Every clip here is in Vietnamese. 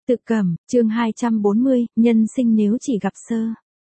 Tự Cẩm, chương 240, nhân sinh nếu chỉ gặp sơ.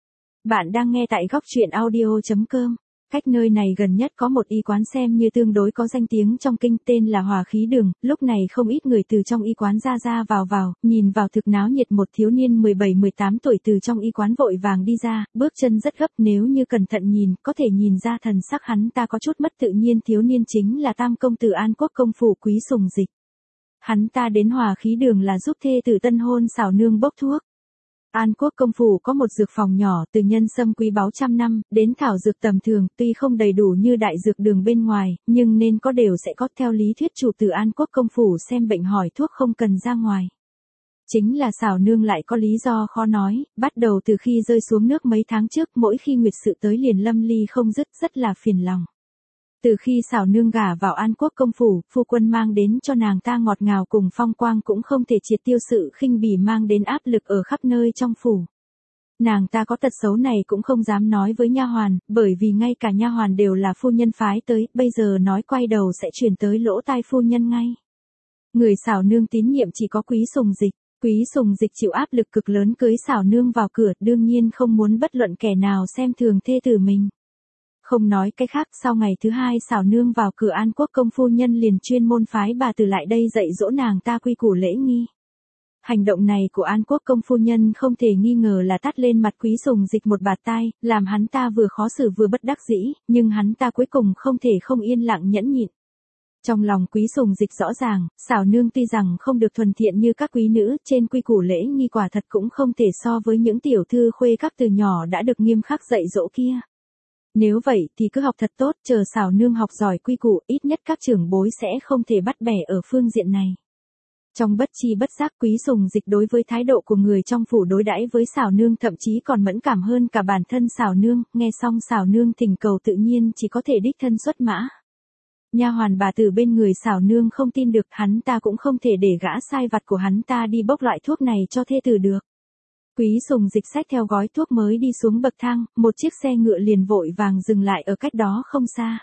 Bạn đang nghe tại góc truyện audio.com. Cách nơi này gần nhất có một y quán xem như tương đối có danh tiếng trong kinh, tên là Hòa Khí Đường. Lúc này không ít người từ trong y quán ra vào, nhìn vào thực náo nhiệt. Một thiếu niên 17-18 tuổi từ trong y quán vội vàng đi ra, bước chân rất gấp, nếu như cẩn thận nhìn, có thể nhìn ra thần sắc hắn ta có chút mất tự nhiên. Thiếu niên chính là Tam công tử An Quốc công phủ Quý Sùng Dịch. Hắn ta đến Hòa Khí Đường là giúp thê tử tân hôn xảo nương bốc thuốc. An Quốc công phủ có một dược phòng nhỏ, từ nhân sâm quý báu trăm năm, đến thảo dược tầm thường, tuy không đầy đủ như đại dược đường bên ngoài, nhưng nên có đều sẽ có. Theo lý thuyết chủ tử An Quốc công phủ xem bệnh hỏi thuốc không cần ra ngoài. Chính là xảo nương lại có lý do khó nói, bắt đầu từ khi rơi xuống nước mấy tháng trước, mỗi khi nguyệt sự tới liền lâm ly không dứt, rất là phiền lòng. Từ khi xảo nương gả vào An Quốc công phủ, phu quân mang đến cho nàng ta ngọt ngào cùng phong quang cũng không thể triệt tiêu sự khinh bỉ mang đến áp lực ở khắp nơi trong phủ. Nàng ta có tật xấu này cũng không dám nói với nha hoàn, bởi vì ngay cả nha hoàn đều là phu nhân phái tới, bây giờ nói quay đầu sẽ truyền tới lỗ tai phu nhân ngay. Người xảo nương tín nhiệm chỉ có Quý Sùng Dịch. Quý Sùng Dịch chịu áp lực cực lớn cưới xảo nương vào cửa, đương nhiên không muốn bất luận kẻ nào xem thường thê tử mình. Không nói cái khác, sau ngày thứ hai xảo nương vào cửa, An Quốc công phu nhân liền chuyên môn phái bà từ lại đây dạy dỗ nàng ta quy củ lễ nghi. Hành động này của An Quốc công phu nhân không thể nghi ngờ là tát lên mặt Quý Sùng Dịch một bạt tai, làm hắn ta vừa khó xử vừa bất đắc dĩ, nhưng hắn ta cuối cùng không thể không yên lặng nhẫn nhịn. Trong lòng Quý Sùng Dịch rõ ràng, xảo nương tuy rằng không được thuần thiện như các quý nữ, trên quy củ lễ nghi quả thật cũng không thể so với những tiểu thư khuê các từ nhỏ đã được nghiêm khắc dạy dỗ kia. Nếu vậy thì cứ học thật tốt, chờ xảo nương học giỏi quy củ, ít nhất các trưởng bối sẽ không thể bắt bẻ ở phương diện này. Trong bất chi bất giác, Quý Sùng Dịch đối với thái độ của người trong phủ đối đãi với xảo nương thậm chí còn mẫn cảm hơn cả bản thân xảo nương. Nghe xong xảo nương thỉnh cầu tự nhiên chỉ có thể đích thân xuất mã. Nha hoàn bà tử bên người xảo nương không tin được, hắn ta cũng không thể để gã sai vặt của hắn ta đi bốc loại thuốc này cho thê tử được. Quý Sùng Dịch xách theo gói thuốc mới đi xuống bậc thang, một chiếc xe ngựa liền vội vàng dừng lại ở cách đó không xa.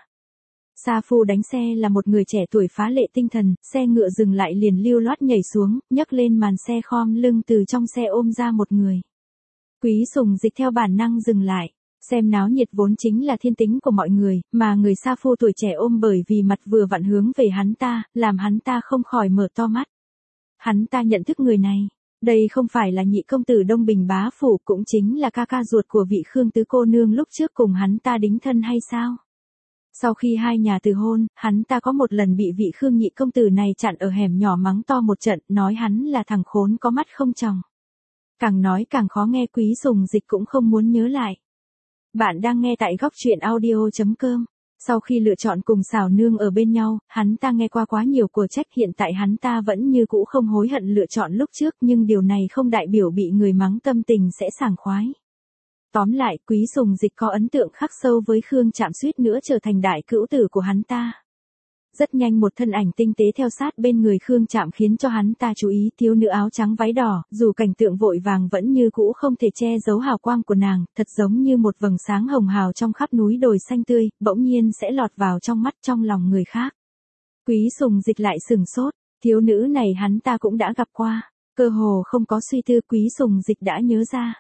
Sa phu đánh xe là một người trẻ tuổi phá lệ tinh thần, xe ngựa dừng lại liền lưu loát nhảy xuống, nhấc lên màn xe khom lưng từ trong xe ôm ra một người. Quý Sùng Dịch theo bản năng dừng lại, xem náo nhiệt vốn chính là thiên tính của mọi người, mà người sa phu tuổi trẻ ôm bởi vì mặt vừa vặn hướng về hắn ta, làm hắn ta không khỏi mở to mắt. Hắn ta nhận thức người này. Đây không phải là nhị công tử Đông Bình bá phủ, cũng chính là ca ca ruột của vị Khương tứ cô nương lúc trước cùng hắn ta đính thân hay sao? Sau khi hai nhà từ hôn, hắn ta có một lần bị vị Khương nhị công tử này chặn ở hẻm nhỏ mắng to một trận, nói hắn là thằng khốn có mắt không tròng. Càng nói càng khó nghe, Quý Sùng Dịch cũng không muốn nhớ lại. Bạn đang nghe tại góc truyện audio.com. Sau khi lựa chọn cùng xảo nương ở bên nhau, hắn ta nghe qua quá nhiều của trách, hiện tại hắn ta vẫn như cũ không hối hận lựa chọn lúc trước, nhưng điều này không đại biểu bị người mắng tâm tình sẽ sảng khoái. Tóm lại, Quý Sùng Dịch có ấn tượng khắc sâu với Khương Trạm, suýt nữa trở thành đại cữu tử của hắn ta. Rất nhanh một thân ảnh tinh tế theo sát bên người Khương Trạm khiến cho hắn ta chú ý, thiếu nữ áo trắng váy đỏ, dù cảnh tượng vội vàng vẫn như cũ không thể che giấu hào quang của nàng, thật giống như một vầng sáng hồng hào trong khắp núi đồi xanh tươi, bỗng nhiên sẽ lọt vào trong mắt trong lòng người khác. Quý Sùng Dịch lại sừng sốt, thiếu nữ này hắn ta cũng đã gặp qua, cơ hồ không có suy tư Quý Sùng Dịch đã nhớ ra.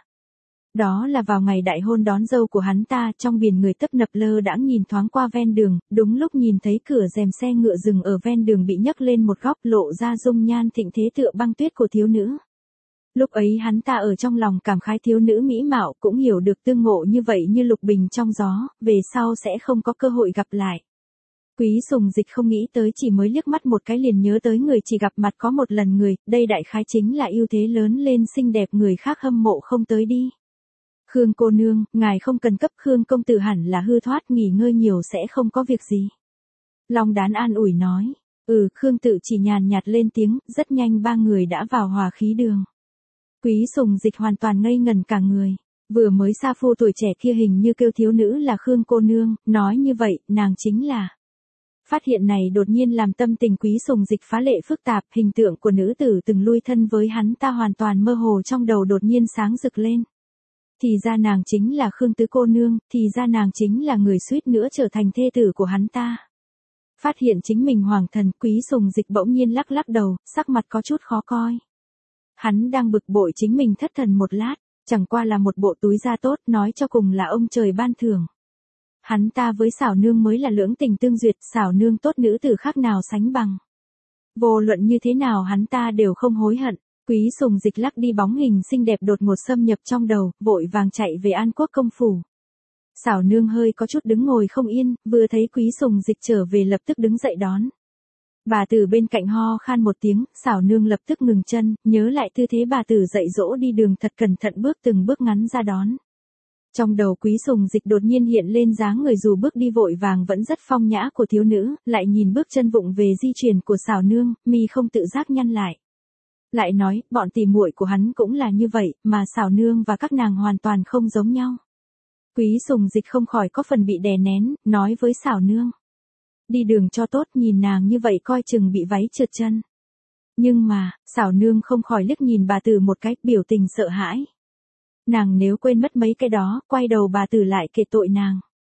Đó là vào ngày đại hôn đón dâu của hắn ta, trong biển người tấp nập lơ đãng nhìn thoáng qua ven đường, đúng lúc nhìn thấy cửa rèm xe ngựa dừng ở ven đường bị nhấc lên một góc, lộ ra dung nhan thịnh thế tựa băng tuyết của thiếu nữ. Lúc ấy hắn ta ở trong lòng cảm khái thiếu nữ mỹ mạo, cũng hiểu được tương ngộ như vậy như lục bình trong gió, về sau sẽ không có cơ hội gặp lại. Quý Sùng Dịch không nghĩ tới, chỉ mới liếc mắt một cái liền nhớ tới người chỉ gặp mặt có một lần người, đây đại khái chính là ưu thế lớn lên xinh đẹp người khác hâm mộ không tới đi. Khương cô nương, ngài không cần cấp, Khương công tử hẳn là hư thoát, nghỉ ngơi nhiều sẽ không có việc gì. Long Đán an ủi nói. Khương tự chỉ nhàn nhạt lên tiếng, rất nhanh ba người đã vào Hòa Khí Đường. Quý Sùng Dịch hoàn toàn ngây ngẩn cả người. Vừa mới sa phu tuổi trẻ kia hình như kêu thiếu nữ là Khương cô nương, nói như vậy, nàng chính là. Phát hiện này đột nhiên làm tâm tình Quý Sùng Dịch phá lệ phức tạp, hình tượng của nữ tử từng lui thân với hắn ta hoàn toàn mơ hồ trong đầu đột nhiên sáng rực lên. Thì ra nàng chính là Khương tứ cô nương, thì ra nàng chính là người suýt nữa trở thành thê tử của hắn ta. Phát hiện chính mình hoàng thần, Quý Sùng Dịch bỗng nhiên lắc lắc đầu, sắc mặt có chút khó coi. Hắn đang bực bội chính mình thất thần một lát, chẳng qua là một bộ túi da tốt, nói cho cùng là ông trời ban thưởng. Hắn ta với xảo nương mới là lưỡng tình tương duyệt, xảo nương tốt nữ tử khác nào sánh bằng. Vô luận như thế nào hắn ta đều không hối hận. Quý Sùng Dịch lắc đi bóng hình xinh đẹp đột ngột xâm nhập trong đầu, vội vàng chạy về An Quốc công phủ. Xảo nương hơi có chút đứng ngồi không yên, vừa thấy Quý Sùng Dịch trở về lập tức đứng dậy đón. Bà tử bên cạnh ho khan một tiếng, xảo nương lập tức ngừng chân, nhớ lại tư thế bà tử dạy dỗ đi đường thật cẩn thận bước từng bước ngắn ra đón. Trong đầu Quý Sùng Dịch đột nhiên hiện lên dáng người dù bước đi vội vàng vẫn rất phong nhã của thiếu nữ, lại nhìn bước chân vụng về di chuyển của xảo nương, mi không tự giác nhăn lại. Lại nói, bọn tỉ muội của hắn cũng là như vậy, mà xảo nương và các nàng hoàn toàn không giống nhau. Quý Sùng Dịch không khỏi có phần bị đè nén, nói với xảo nương. Đi đường cho tốt, nhìn nàng như vậy coi chừng bị váy trượt chân. Nhưng mà, xảo nương không khỏi liếc nhìn bà tử một cái, biểu tình sợ hãi. Nàng nếu quên mất mấy cái đó, quay đầu bà tử lại kể tội nàng.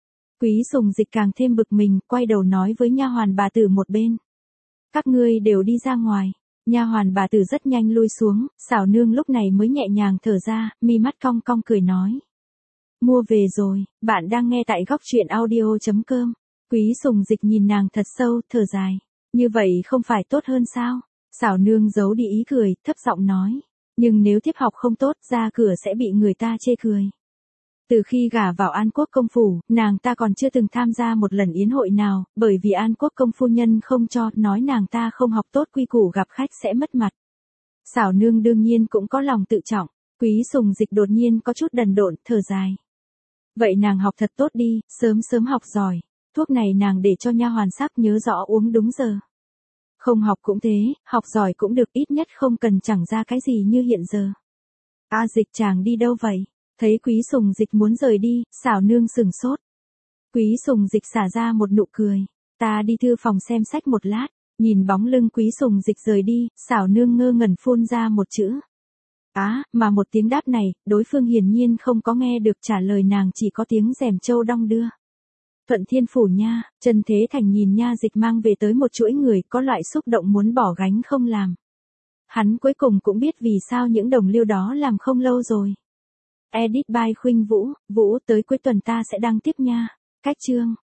Quý Sùng Dịch càng thêm bực mình, quay đầu nói với nha hoàn bà tử một bên. Các ngươi đều đi ra ngoài. Nha hoàn bà tử rất nhanh lui xuống, xảo nương lúc này mới nhẹ nhàng thở ra, mi mắt cong cong cười nói. Mua về rồi, bạn đang nghe tại góc truyện audio.com. Quý Sùng Dịch nhìn nàng thật sâu, thở dài. Như vậy không phải tốt hơn sao? Xảo nương giấu đi ý cười, thấp giọng nói. Nhưng nếu tiếp học không tốt, ra cửa sẽ bị người ta chê cười. Từ khi gả vào An Quốc công phủ, nàng ta còn chưa từng tham gia một lần yến hội nào, bởi vì An Quốc công phu nhân không cho, nói nàng ta không học tốt quy củ gặp khách sẽ mất mặt. Xảo nương đương nhiên cũng có lòng tự trọng, Quý Sùng Dịch đột nhiên có chút đần độn, thở dài. Vậy nàng học thật tốt đi, sớm sớm học giỏi, thuốc này nàng để cho nha hoàn sắc nhớ rõ uống đúng giờ. Không học cũng thế, học giỏi cũng được, ít nhất không cần chẳng ra cái gì như hiện giờ. A Dịch chàng đi đâu vậy? Thấy Quý Sùng Dịch muốn rời đi, xảo nương sừng sốt. Quý Sùng Dịch xả ra một nụ cười. Ta đi thư phòng xem sách một lát, nhìn bóng lưng Quý Sùng Dịch rời đi, xảo nương ngơ ngẩn phun ra một chữ. Mà một tiếng đáp này, đối phương hiển nhiên không có nghe được, trả lời nàng chỉ có tiếng rèm trâu đong đưa. Thuận Thiên phủ nha, Trần Thế Thành nhìn nha Dịch mang về tới một chuỗi người, có loại xúc động muốn bỏ gánh không làm. Hắn cuối cùng cũng biết vì sao những đồng liêu đó làm không lâu rồi. Edit by Khuynh Vũ, Vũ tới cuối tuần ta sẽ đăng tiếp nha. Cách chương.